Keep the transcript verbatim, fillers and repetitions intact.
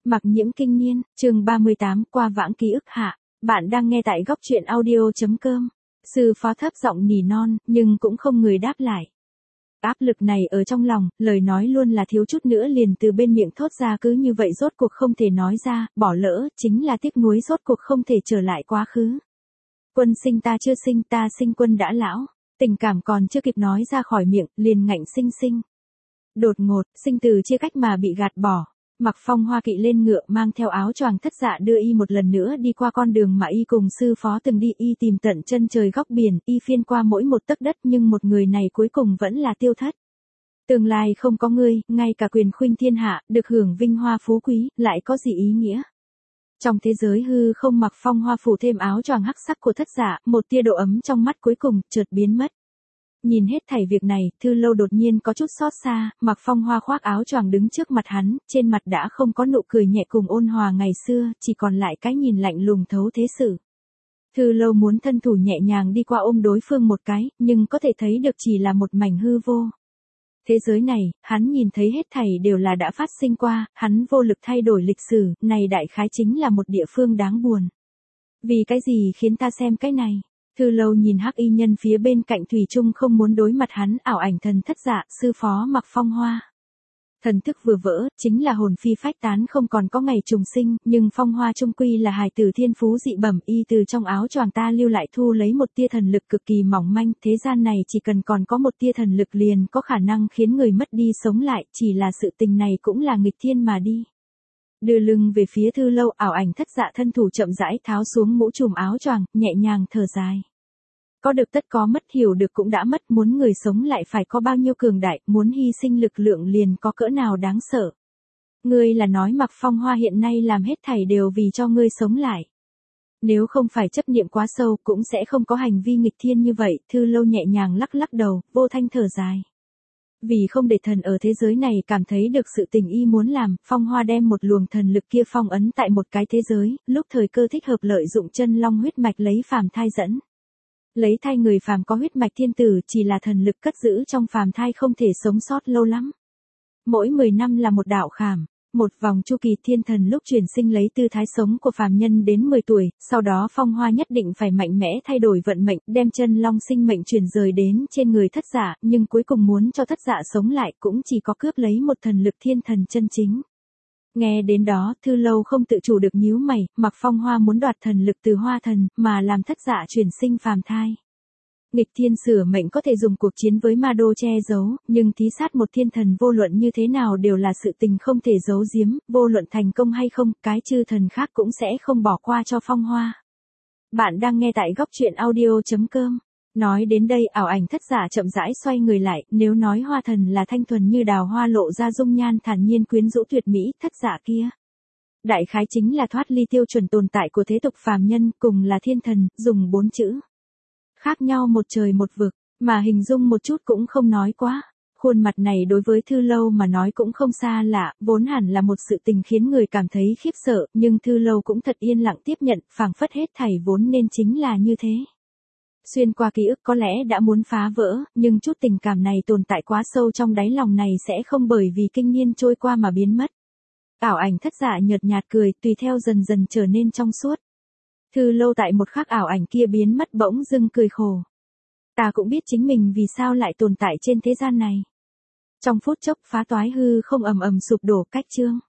Mặc Nhiễm Kinh Niên, chương ba mươi tám, qua vãng ký ức hạ. Bạn đang nghe tại góc truyện audio.com. Sư phó thấp giọng nỉ non, nhưng cũng không người đáp lại. Áp lực này ở trong lòng, lời nói luôn là thiếu chút nữa liền từ bên miệng thốt ra, cứ như vậy rốt cuộc không thể nói ra, bỏ lỡ, chính là tiếc nuối rốt cuộc không thể trở lại quá khứ. Quân sinh ta chưa sinh, ta sinh quân đã lão. Tình cảm còn chưa kịp nói ra khỏi miệng, liền ngạnh sinh sinh. Đột ngột, sinh từ chia cách mà bị gạt bỏ. Mặc Phong Hoa kỵ lên ngựa, mang theo áo choàng thất dạ đưa y một lần nữa đi qua con đường mà y cùng sư phó từng đi, y tìm tận chân trời góc biển, y phiên qua mỗi một tấc đất, nhưng một người này cuối cùng vẫn là tiêu thất. Tương lai không có ngươi, ngay cả quyền khuynh thiên hạ, được hưởng vinh hoa phú quý, lại có gì ý nghĩa? Trong thế giới hư không, Mặc Phong Hoa phủ thêm áo choàng hắc sắc của thất dạ, một tia độ ấm trong mắt cuối cùng chợt biến mất. Nhìn hết thảy việc này, Thư Lâu đột nhiên có chút xót xa. Mặc Phong Hoa khoác áo choàng đứng trước mặt hắn, trên mặt đã không có nụ cười nhẹ cùng ôn hòa ngày xưa, chỉ còn lại cái nhìn lạnh lùng thấu thế sự. Thư Lâu muốn thân thủ nhẹ nhàng đi qua ôm đối phương một cái, nhưng có thể thấy được chỉ là một mảnh hư vô. Thế giới này, hắn nhìn thấy hết thảy đều là đã phát sinh qua, hắn vô lực thay đổi lịch sử, này đại khái chính là một địa phương đáng buồn. Vì cái gì khiến ta xem cái này? Thư Lâu nhìn hắc y nhân phía bên cạnh thủy chung không muốn đối mặt hắn, ảo ảnh thần thất dạ, sư phó Mặc Phong Hoa. Thần thức vừa vỡ, chính là hồn phi phách tán, không còn có ngày trùng sinh, nhưng Phong Hoa trung quy là hài tử thiên phú dị bẩm, y từ trong áo choàng ta lưu lại thu lấy một tia thần lực cực kỳ mỏng manh, thế gian này chỉ cần còn có một tia thần lực liền có khả năng khiến người mất đi sống lại, chỉ là sự tình này cũng là nghịch thiên mà đi. Đưa lưng về phía Thư Lâu, ảo ảnh thất dạ thân thủ chậm rãi tháo xuống mũ trùm áo choàng, nhẹ nhàng thở dài. Có được tất có mất, hiểu được cũng đã mất, muốn người sống lại phải có bao nhiêu cường đại, muốn hy sinh lực lượng liền có cỡ nào đáng sợ. Ngươi là nói Mặc Phong Hoa hiện nay làm hết thảy đều vì cho ngươi sống lại. Nếu không phải chấp niệm quá sâu cũng sẽ không có hành vi nghịch thiên như vậy. Thư Lâu nhẹ nhàng lắc lắc đầu, vô thanh thở dài. Vì không để thần ở thế giới này cảm thấy được sự tình y muốn làm, Phong Hoa đem một luồng thần lực kia phong ấn tại một cái thế giới, lúc thời cơ thích hợp lợi dụng chân long huyết mạch lấy phàm thai dẫn. Lấy thai người phàm có huyết mạch thiên tử, chỉ là thần lực cất giữ trong phàm thai không thể sống sót lâu lắm. Mỗi mười năm là một đạo khảm, một vòng chu kỳ, thiên thần lúc chuyển sinh lấy tư thái sống của phàm nhân đến mười tuổi, sau đó Phong Hoa nhất định phải mạnh mẽ thay đổi vận mệnh, đem chân long sinh mệnh chuyển rời đến trên người thất dạ, nhưng cuối cùng muốn cho thất dạ sống lại cũng chỉ có cướp lấy một thần lực thiên thần chân chính. Nghe đến đó, Thư Lâu không tự chủ được nhíu mày, Mặc Phong Hoa muốn đoạt thần lực từ Hoa Thần, mà làm thất dạ chuyển sinh phàm thai. Nghịch thiên sửa mệnh có thể dùng cuộc chiến với ma đô che giấu, nhưng thí sát một thiên thần vô luận như thế nào đều là sự tình không thể giấu giếm, vô luận thành công hay không, cái chư thần khác cũng sẽ không bỏ qua cho Phong Hoa. Bạn đang nghe tại góc truyện audio.com. Nói đến đây, ảo ảnh thất giả chậm rãi xoay người lại, nếu nói Hoa Thần là thanh thuần như đào hoa lộ ra dung nhan thản nhiên quyến rũ tuyệt mỹ, thất giả kia đại khái chính là thoát ly tiêu chuẩn tồn tại của thế tục phàm nhân, cùng là thiên thần, dùng bốn chữ khác nhau một trời một vực, mà hình dung một chút cũng không nói quá. Khuôn mặt này đối với Thư Lâu mà nói cũng không xa lạ, vốn hẳn là một sự tình khiến người cảm thấy khiếp sợ, nhưng Thư Lâu cũng thật yên lặng tiếp nhận, phảng phất hết thảy vốn nên chính là như thế. Xuyên qua ký ức có lẽ đã muốn phá vỡ, nhưng chút tình cảm này tồn tại quá sâu trong đáy lòng này sẽ không bởi vì kinh niên trôi qua mà biến mất. Ảo ảnh thất dạ nhợt nhạt cười, tùy theo dần dần trở nên trong suốt. Thư Lâu tại một khắc ảo ảnh kia biến mất bỗng dưng cười khổ. Ta cũng biết chính mình vì sao lại tồn tại trên thế gian này. Trong phút chốc phá toái hư không ầm ầm sụp đổ, cách chương.